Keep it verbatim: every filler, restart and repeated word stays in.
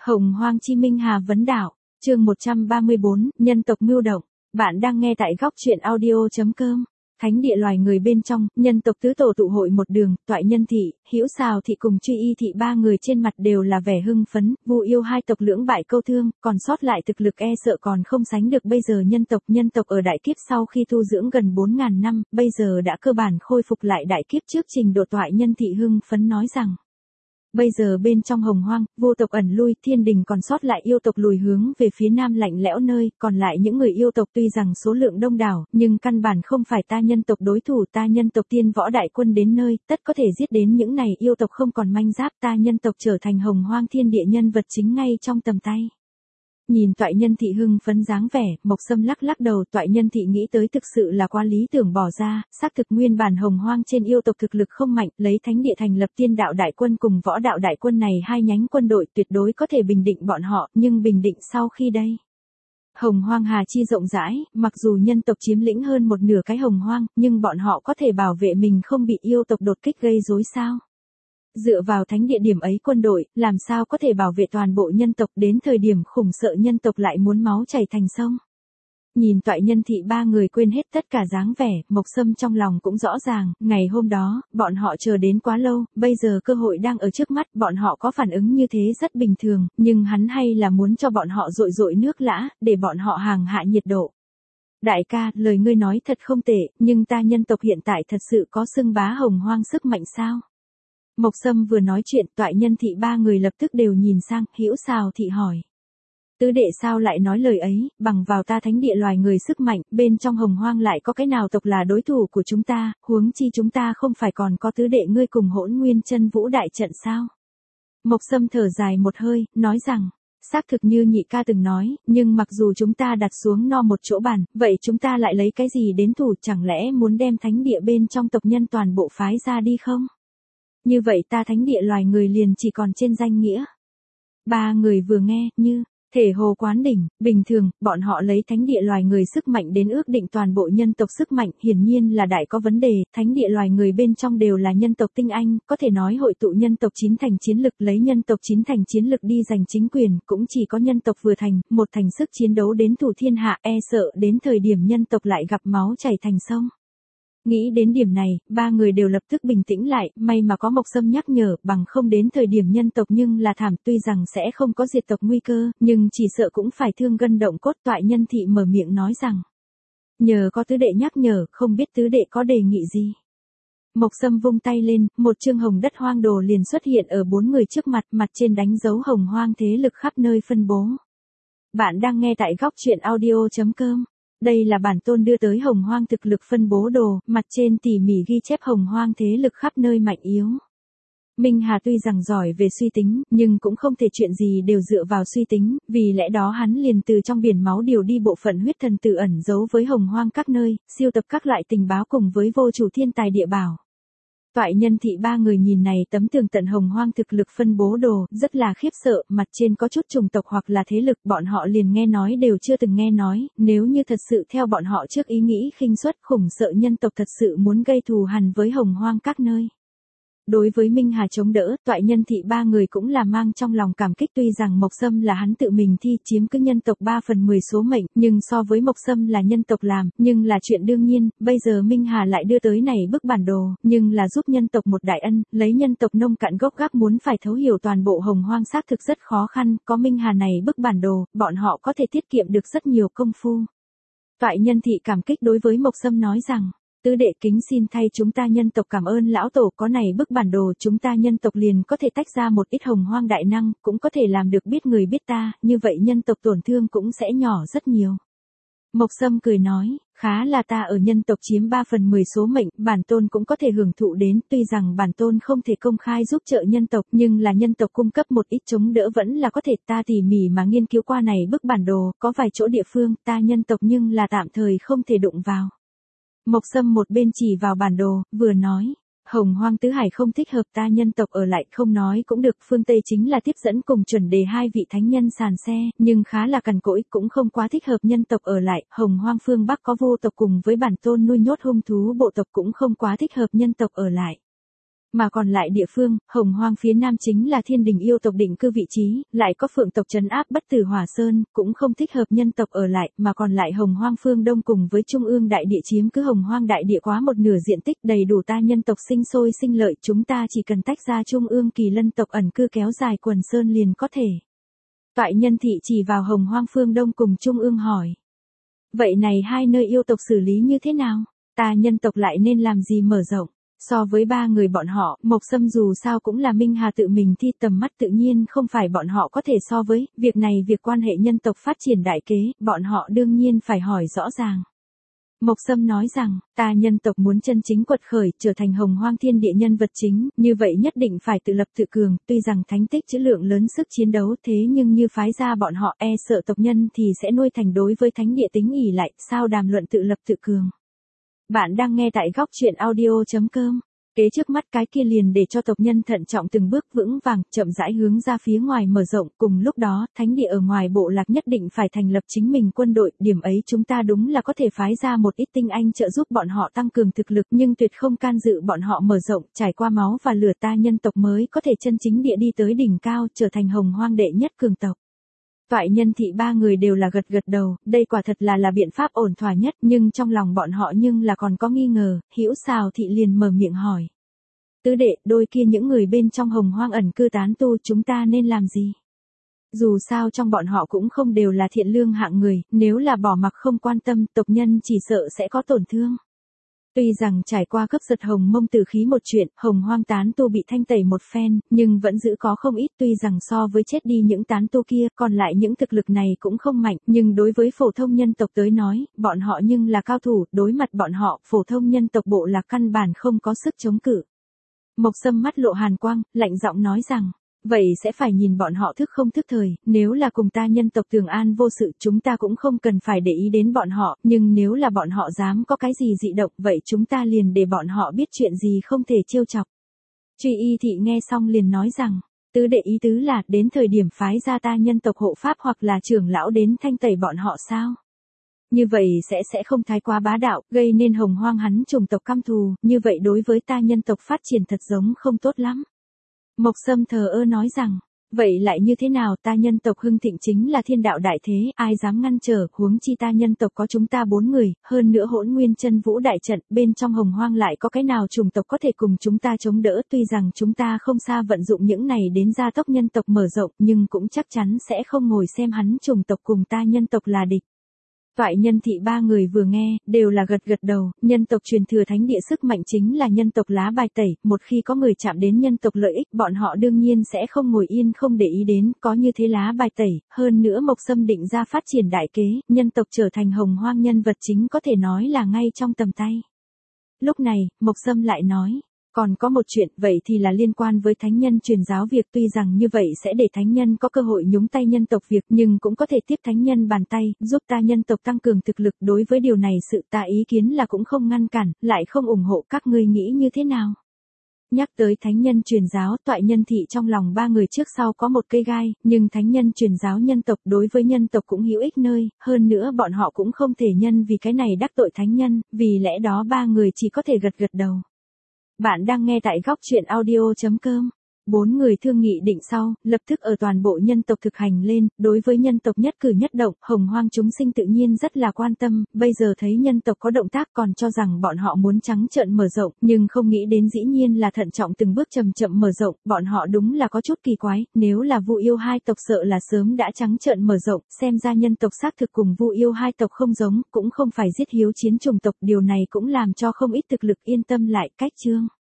Hồng Hoang Chi Minh Hà vấn đạo, chương một trăm ba mươi bốn, nhân tộc mưu động. Bạn đang nghe tại góc truyện audio chấm com. Thánh địa loài người bên trong, nhân tộc tứ tổ tụ hội một đường, Toại Nhân thị, Hữu Sào thị cùng Truy Y thị ba người trên mặt đều là vẻ hưng phấn, Vu Yêu hai tộc lưỡng bại câu thương, còn sót lại thực lực e sợ còn không sánh được bây giờ nhân tộc. Nhân tộc ở đại kiếp sau khi tu dưỡng gần bốn ngàn năm, bây giờ đã cơ bản khôi phục lại đại kiếp trước trình độ. Toại Nhân thị hưng phấn nói rằng, bây giờ bên trong Hồng Hoang, vô tộc ẩn lui, thiên đình còn sót lại yêu tộc lùi hướng về phía nam lạnh lẽo nơi, còn lại những người yêu tộc tuy rằng số lượng đông đảo, nhưng căn bản không phải ta nhân tộc đối thủ. Ta nhân tộc tiên võ đại quân đến nơi, tất có thể giết đến những này yêu tộc không còn manh giáp. Ta nhân tộc trở thành Hồng Hoang thiên địa nhân vật chính ngay trong tầm tay. Nhìn Toại Nhân thị hưng phấn dáng vẻ, Mộc Sâm lắc lắc đầu. Toại Nhân thị nghĩ tới thực sự là quá lý tưởng bỏ ra, xác thực nguyên bản Hồng Hoang trên yêu tộc thực lực không mạnh, lấy thánh địa thành lập tiên đạo đại quân cùng võ đạo đại quân này hai nhánh quân đội tuyệt đối có thể bình định bọn họ, nhưng bình định sau khi đây. Hồng Hoang hà chi rộng rãi, mặc dù nhân tộc chiếm lĩnh hơn một nửa cái Hồng Hoang, nhưng bọn họ có thể bảo vệ mình không bị yêu tộc đột kích gây rối sao? Dựa vào thánh địa điểm ấy quân đội, làm sao có thể bảo vệ toàn bộ nhân tộc, đến thời điểm khủng sợ nhân tộc lại muốn máu chảy thành sông. Nhìn Toại Nhân thị ba người quên hết tất cả dáng vẻ, Mộc Sâm trong lòng cũng rõ ràng, ngày hôm đó, bọn họ chờ đến quá lâu, bây giờ cơ hội đang ở trước mắt, bọn họ có phản ứng như thế rất bình thường, nhưng hắn hay là muốn cho bọn họ dội dội nước lã, để bọn họ hàng hạ nhiệt độ. Đại ca, lời ngươi nói thật không tệ, nhưng ta nhân tộc hiện tại thật sự có xưng bá Hồng Hoang sức mạnh sao? Mộc Sâm vừa nói chuyện, Toại Nhân thị ba người lập tức đều nhìn sang. Hữu Sào thị hỏi, tứ đệ sao lại nói lời ấy, bằng vào ta thánh địa loài người sức mạnh, bên trong Hồng Hoang lại có cái nào tộc là đối thủ của chúng ta, huống chi chúng ta không phải còn có tứ đệ ngươi cùng Hỗn Nguyên Chân Vũ đại trận sao? Mộc Sâm thở dài một hơi, nói rằng, xác thực như nhị ca từng nói, nhưng mặc dù chúng ta đặt xuống no một chỗ bàn, vậy chúng ta lại lấy cái gì đến thủ, chẳng lẽ muốn đem thánh địa bên trong tộc nhân toàn bộ phái ra đi không? Như vậy ta thánh địa loài người liền chỉ còn trên danh nghĩa. Ba người vừa nghe, như thể hồ quán đỉnh, bình thường, bọn họ lấy thánh địa loài người sức mạnh đến ước định toàn bộ nhân tộc sức mạnh, hiển nhiên là đại có vấn đề. Thánh địa loài người bên trong đều là nhân tộc tinh anh, có thể nói hội tụ nhân tộc chín thành chiến lực, lấy nhân tộc chín thành chiến lực đi giành chính quyền, cũng chỉ có nhân tộc vừa thành, một thành sức chiến đấu đến thủ thiên hạ, e sợ đến thời điểm nhân tộc lại gặp máu chảy thành sông. Nghĩ đến điểm này, ba người đều lập tức bình tĩnh lại, may mà có Mộc Sâm nhắc nhở, bằng không đến thời điểm nhân tộc nhưng là thảm, tuy rằng sẽ không có diệt tộc nguy cơ, nhưng chỉ sợ cũng phải thương gân động cốt. Toại Nhân thị mở miệng nói rằng, nhờ có tứ đệ nhắc nhở, không biết tứ đệ có đề nghị gì. Mộc Sâm vung tay lên, một chương hồng đất hoang đồ liền xuất hiện ở bốn người trước mặt, mặt trên đánh dấu Hồng Hoang thế lực khắp nơi phân bố. Bạn đang nghe tại góc truyện audio chấm com. Đây là bản tôn đưa tới Hồng Hoang thực lực phân bố đồ, mặt trên tỉ mỉ ghi chép Hồng Hoang thế lực khắp nơi mạnh yếu. Minh Hà tuy rằng giỏi về suy tính, nhưng cũng không thể chuyện gì đều dựa vào suy tính, vì lẽ đó hắn liền từ trong biển máu điều đi bộ phận huyết thần tử ẩn giấu với Hồng Hoang các nơi, siêu tập các loại tình báo cùng với vô chủ thiên tài địa bảo. Toại Nhân thị ba người nhìn này tấm tường tận Hồng Hoang thực lực phân bố đồ, rất là khiếp sợ, mặt trên có chút chủng tộc hoặc là thế lực bọn họ liền nghe nói đều chưa từng nghe nói, nếu như thật sự theo bọn họ trước ý nghĩ khinh suất, khủng sợ nhân tộc thật sự muốn gây thù hằn với Hồng Hoang các nơi. Đối với Minh Hà chống đỡ, Toại Nhân thị ba người cũng là mang trong lòng cảm kích, tuy rằng Mộc Sâm là hắn tự mình thi chiếm cứ nhân tộc ba phần mười số mệnh, nhưng so với Mộc Sâm là nhân tộc làm, nhưng là chuyện đương nhiên, bây giờ Minh Hà lại đưa tới này bức bản đồ, nhưng là giúp nhân tộc một đại ân, lấy nhân tộc nông cạn gốc gác muốn phải thấu hiểu toàn bộ Hồng Hoang xác thực rất khó khăn, có Minh Hà này bức bản đồ, bọn họ có thể tiết kiệm được rất nhiều công phu. Toại Nhân thị cảm kích đối với Mộc Sâm nói rằng, tứ đệ kính xin thay chúng ta nhân tộc cảm ơn lão tổ, có này bức bản đồ chúng ta nhân tộc liền có thể tách ra một ít Hồng Hoang đại năng, cũng có thể làm được biết người biết ta, như vậy nhân tộc tổn thương cũng sẽ nhỏ rất nhiều. Mộc Sâm cười nói, khá là ta ở nhân tộc chiếm ba phần mười số mệnh, bản tôn cũng có thể hưởng thụ đến, tuy rằng bản tôn không thể công khai giúp trợ nhân tộc, nhưng là nhân tộc cung cấp một ít chống đỡ vẫn là có thể. Ta tỉ mỉ mà nghiên cứu qua này bức bản đồ, có vài chỗ địa phương ta nhân tộc nhưng là tạm thời không thể đụng vào. Mộc Sâm một bên chỉ vào bản đồ, vừa nói, Hồng Hoang tứ hải không thích hợp ta nhân tộc ở lại, không nói cũng được, phương Tây chính là tiếp dẫn cùng chuẩn đề hai vị thánh nhân sàn xe, nhưng khá là cằn cỗi, cũng không quá thích hợp nhân tộc ở lại. Hồng Hoang phương Bắc có vô tộc cùng với bản tôn nuôi nhốt hung thú bộ tộc, cũng không quá thích hợp nhân tộc ở lại. Mà còn lại địa phương, Hồng Hoang phía Nam chính là thiên đình yêu tộc định cư vị trí, lại có phượng tộc trấn áp Bất Tử Hỏa Sơn, cũng không thích hợp nhân tộc ở lại, mà còn lại Hồng Hoang phương Đông cùng với Trung ương đại địa chiếm cứ Hồng Hoang đại địa quá một nửa diện tích đầy đủ ta nhân tộc sinh sôi sinh lợi, chúng ta chỉ cần tách ra Trung ương Kỳ Lân tộc ẩn cư kéo dài quần sơn liền có thể. Toại Nhân Thị chỉ vào Hồng Hoang phương Đông cùng Trung ương hỏi. Vậy này hai nơi yêu tộc xử lý như thế nào? Ta nhân tộc lại nên làm gì mở rộng? So với ba người bọn họ, Mộc Sâm dù sao cũng là Minh Hà tự mình thi tầm mắt tự nhiên không phải bọn họ có thể so với, việc này việc quan hệ nhân tộc phát triển đại kế, bọn họ đương nhiên phải hỏi rõ ràng. Mộc Sâm nói rằng, ta nhân tộc muốn chân chính quật khởi, trở thành Hồng Hoang thiên địa nhân vật chính, như vậy nhất định phải tự lập tự cường, tuy rằng thánh tích trữ lượng lớn sức chiến đấu thế nhưng như phái ra bọn họ e sợ tộc nhân thì sẽ nuôi thành đối với thánh địa tính ỷ lại, sao đàm luận tự lập tự cường. Bạn đang nghe tại góc truyện audio.com. Kế trước mắt cái kia liền để cho tộc nhân thận trọng từng bước vững vàng, chậm rãi hướng ra phía ngoài mở rộng, cùng lúc đó, thánh địa ở ngoài bộ lạc nhất định phải thành lập chính mình quân đội, điểm ấy chúng ta đúng là có thể phái ra một ít tinh anh trợ giúp bọn họ tăng cường thực lực, nhưng tuyệt không can dự bọn họ mở rộng, trải qua máu và lửa ta nhân tộc mới có thể chân chính địa đi tới đỉnh cao, trở thành Hồng Hoang đệ nhất cường tộc. Toại Nhân Thị ba người đều là gật gật đầu, đây quả thật là là biện pháp ổn thỏa nhất, nhưng trong lòng bọn họ nhưng là còn có nghi ngờ, Hữu Sào Thị liền mở miệng hỏi. Tứ đệ, đôi kia những người bên trong Hồng Hoang ẩn cư tán tu chúng ta nên làm gì? Dù sao trong bọn họ cũng không đều là thiện lương hạng người, nếu là bỏ mặc không quan tâm, tộc nhân chỉ sợ sẽ có tổn thương. Tuy rằng trải qua cướp giật Hồng Mông Tử khí một chuyện, Hồng Hoang tán tu bị thanh tẩy một phen, nhưng vẫn giữ có không ít, tuy rằng so với chết đi những tán tu kia, còn lại những thực lực này cũng không mạnh, nhưng đối với phổ thông nhân tộc tới nói, bọn họ nhưng là cao thủ, đối mặt bọn họ, phổ thông nhân tộc bộ là căn bản không có sức chống cự. Mộc Sâm mắt lộ hàn quang, lạnh giọng nói rằng, vậy sẽ phải nhìn bọn họ thức không thức thời, nếu là cùng ta nhân tộc Tường An vô sự chúng ta cũng không cần phải để ý đến bọn họ, nhưng nếu là bọn họ dám có cái gì dị động, vậy chúng ta liền để bọn họ biết chuyện gì không thể trêu chọc. Truy Y Thị nghe xong liền nói rằng, tứ đệ ý tứ là đến thời điểm phái ra ta nhân tộc hộ pháp hoặc là trưởng lão đến thanh tẩy bọn họ sao? Như vậy sẽ sẽ không thái quá bá đạo, gây nên Hồng Hoang hắn chủng tộc căm thù, như vậy đối với ta nhân tộc phát triển thật giống không tốt lắm. Mộc Sâm thờ ơ nói rằng, vậy lại như thế nào, ta nhân tộc hưng thịnh chính là thiên đạo đại thế, ai dám ngăn trở, huống chi ta nhân tộc có chúng ta bốn người, hơn nữa Hỗn Nguyên Chân Vũ đại trận, bên trong Hồng Hoang lại có cái nào chủng tộc có thể cùng chúng ta chống đỡ, tuy rằng chúng ta không xa vận dụng những này đến gia tốc nhân tộc mở rộng, nhưng cũng chắc chắn sẽ không ngồi xem hắn chủng tộc cùng ta nhân tộc là địch. Toại Nhân Thị ba người vừa nghe, đều là gật gật đầu, nhân tộc truyền thừa thánh địa sức mạnh chính là nhân tộc lá bài tẩy, một khi có người chạm đến nhân tộc lợi ích, bọn họ đương nhiên sẽ không ngồi yên không để ý đến, có như thế lá bài tẩy, hơn nữa Mộc Sâm định ra phát triển đại kế, nhân tộc trở thành Hồng Hoang nhân vật chính có thể nói là ngay trong tầm tay. Lúc này, Mộc Sâm lại nói, còn có một chuyện, vậy thì là liên quan với thánh nhân truyền giáo việc, tuy rằng như vậy sẽ để thánh nhân có cơ hội nhúng tay nhân tộc việc, nhưng cũng có thể tiếp thánh nhân bàn tay, giúp ta nhân tộc tăng cường thực lực, đối với điều này sự ta ý kiến là cũng không ngăn cản, lại không ủng hộ, các ngươi nghĩ như thế nào? Nhắc tới thánh nhân truyền giáo, Toại Nhân Thị trong lòng ba người trước sau có một cây gai, nhưng thánh nhân truyền giáo nhân tộc đối với nhân tộc cũng hữu ích nơi, hơn nữa bọn họ cũng không thể nhân vì cái này đắc tội thánh nhân, vì lẽ đó ba người chỉ có thể gật gật đầu. Bạn đang nghe tại góc truyện audio.com. Bốn người thương nghị định sau, lập tức ở toàn bộ nhân tộc thực hành lên, đối với nhân tộc nhất cử nhất động, Hồng Hoang chúng sinh tự nhiên rất là quan tâm, bây giờ thấy nhân tộc có động tác còn cho rằng bọn họ muốn trắng trợn mở rộng, nhưng không nghĩ đến dĩ nhiên là thận trọng từng bước chậm chậm mở rộng, bọn họ đúng là có chút kỳ quái, nếu là Vu Yêu hai tộc sợ là sớm đã trắng trợn mở rộng, xem ra nhân tộc xác thực cùng Vu Yêu hai tộc không giống, cũng không phải giết hiếu chiến chủng tộc, điều này cũng làm cho không ít thực lực yên tâm lại. Cách chương